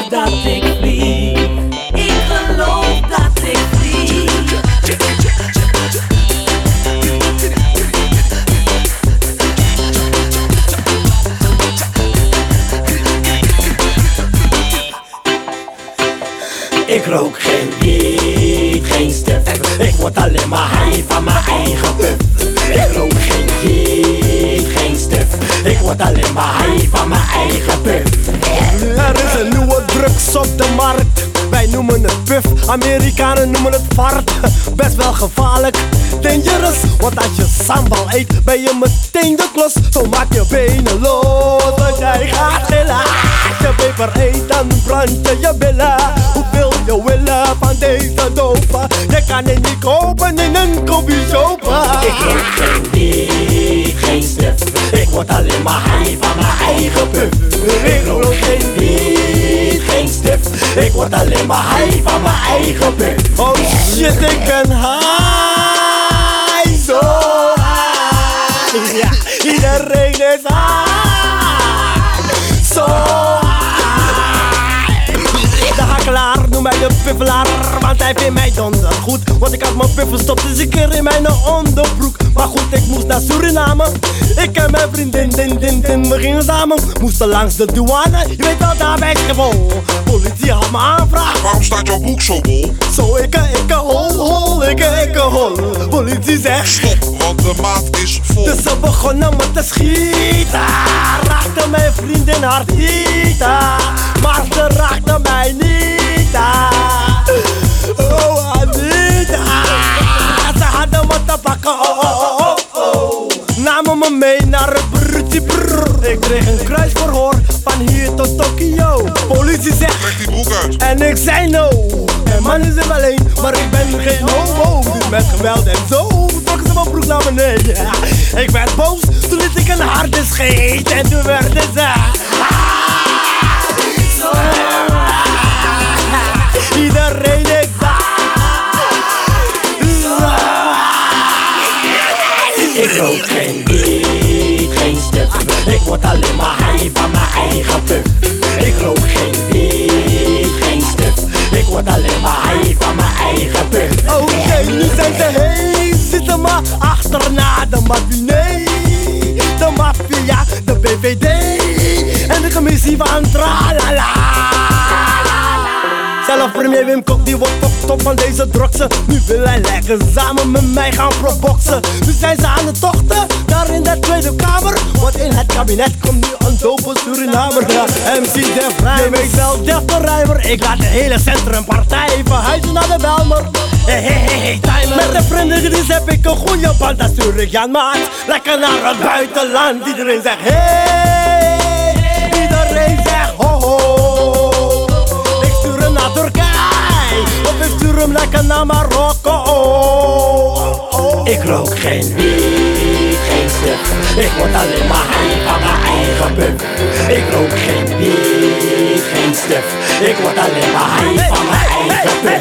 dat ik vlieg. Ik geloof dat ik vlieg. Ik rook geen wiet, geen stuf. Ik word alleen maar high van mijn eigen puff. Ik rook geen wiet, geen stuf. Ik word alleen maar high van mijn eigen puff. Er is een nieuwe drugs op de markt. Wij noemen het puff, Amerikanen noemen het fart. Best wel gevaarlijk, dangerous. Want als je sambal eet, ben je meteen de klos. Zo maak je benen los, want jij gaat gillen. Als je peper eet, dan brand je je billen. Hoeveel je willen van deze dopen? Je kan het niet kopen in een koffieshop. Ik rook geen wiet, geen stuf. Ik word alleen maar high van mijn eigen puff. Ik rook geen wiet, geen stuf. Ik word alleen maar high van mijn eigen puff. Oh shit, ik ben high, zo high. Ja, iedereen is high, zo high. De hakelaar noemt mij de puffelaar, want hij vindt mij dondergoed. Want ik had mijn puff verstopt, dus ik keer in mijn onderbroek. Maar goed, ik moest naar Suriname. Ik en mijn vriendin, we gingen samen. Moesten langs de douane, je weet wel, daar ben ik gewoon. Politie had me aangevraagd. Waarom staat jouw broek zo bol? Zo, ik hol. Politie zegt Stop, want de maat is vol. dus ze begonnen me te schieten. Raakte mijn vriendin hard niet, maar ze raakte mij niet. Oh, Anita. Ze hadden me te pakken, oh. Namen me mee naar het brrrtje brrr. Ik kreeg een kruisverhoor van hier tot Tokio. Politie zegt Trek die broek uit. en ik zei no. Mijn man is er alleen, maar ik ben geen homo. Dus met geweld en zo trokken ze mijn broek naar beneden. Ik werd boos, toen liet ik een harde scheet. En toen werden ze iedereen is Ik rook geen wiet, geen stuf. Ik word alleen maar high van mijn eigen puff. Ik rook geen wiet, geen stuf. Ik word alleen maar high van mijn eigen puff. Oké, nu zijn ze heen, zitten maar achterna de matinee. De maffia, de BVD en de commissie van Tralala. Zelf premier Wim Kok die wordt top van deze droksen. Nu wil hij lekker samen met mij gaan proboksen. Nu zijn ze aan de tochten, daar in de Tweede Kamer. Want in het kabinet komt nu een dope Surinamer. MC Def Rijmer, je weet wel Def de Rijmer. Ik laat de hele centrumpartij verhuizen naar de Belmer. Hey, timer. Met de vriendendienst heb ik een goede band. Dat stuur ik aan maat, lekker naar het buitenland. Iedereen zegt hey, iedereen zegt ho ho. Naar Turkije, of ik stuur hem lekker naar Marokko. Ik rook geen wiet, geen stuf. Ik word alleen maar high van mijn eigen puff. Ik rook geen wiet, geen stuf. Ik word alleen maar high van mijn eigen puff.